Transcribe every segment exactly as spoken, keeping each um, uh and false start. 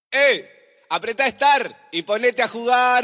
¡Eh! Apretá Start y ponete a jugar.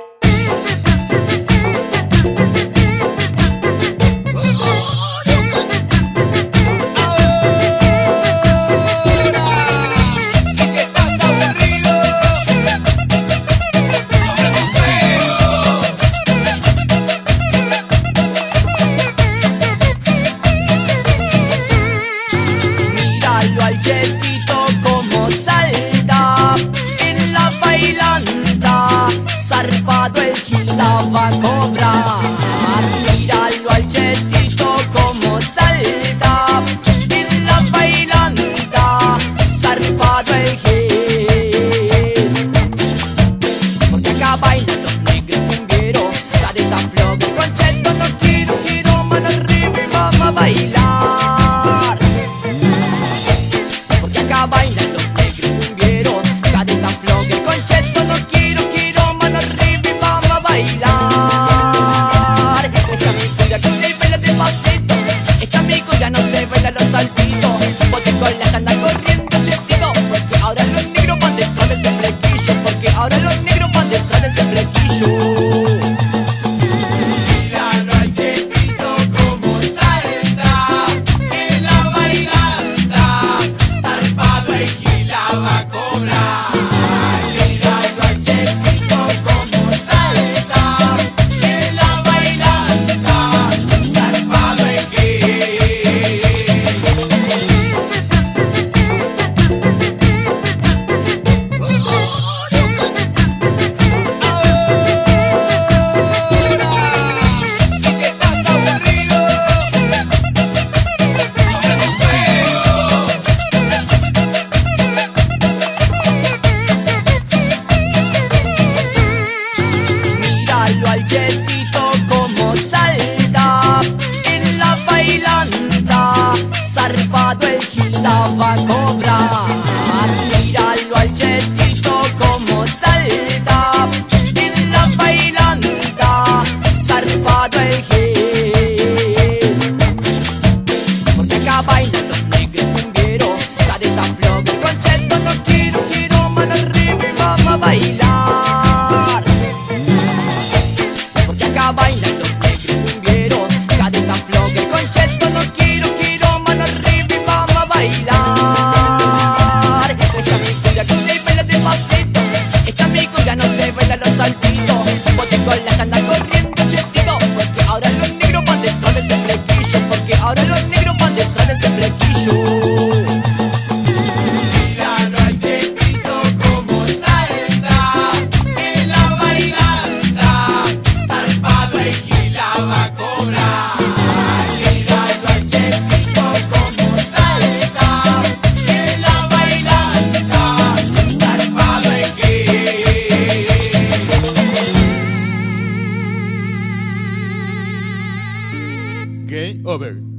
El Gil la va a cobrar. Míralo al Chetito como salta en la bailanta, zarpado el Gil. Porque acá bailan los negros cumbieros, careta floja con Cheto. No quiero, quiero mano arriba y vamos a bailar. Porque acá bailan los negros cumbieros, careta floja con Cheto. No quiero, quiero mano arriba bailar. Esta mi cumbia que se baila despacito, esta mi cumbia no se baila los saltitos. Porque con la anda corriendo Chetito, porque ahora los negros van detrás del flequillo, porque ahora los negros van detrás del flequillo. Míralo al Chetito como salta en la bailanta, zarpado el Gil la va a cobrar. Míralo al Chetito como salta en la bailanta, zarpado el Gil. Míralo al Chetito como salta en la bailanta, zarpado el Gil la va a cobrar. Míralo al Chetito como salta en la bailanta, zarpado el Gil. Porque acá bailan los negros cumbieros, careta floja con Cheto. No quiero, quiero mano arriba y vamos a bailar. Porque acá bailan los negros cumbieros, careta floja con Cheto. No quiero, quiero mano arriba y vamos a bailar. Esta mi cumbia que se baila despacito, esta mi cumbia no se baila los saltitos. Porque con la anda corriendo Chetito, porque ahora los negros van detrás del flequillo, porque ahora los negros van detrás del flequillo. Míralo al Chetito como salta en la bailanta, zarpado el Gil la va a cobrar. Míralo al Chetito como salta en la bailanta, zarpado el Gil. Game over.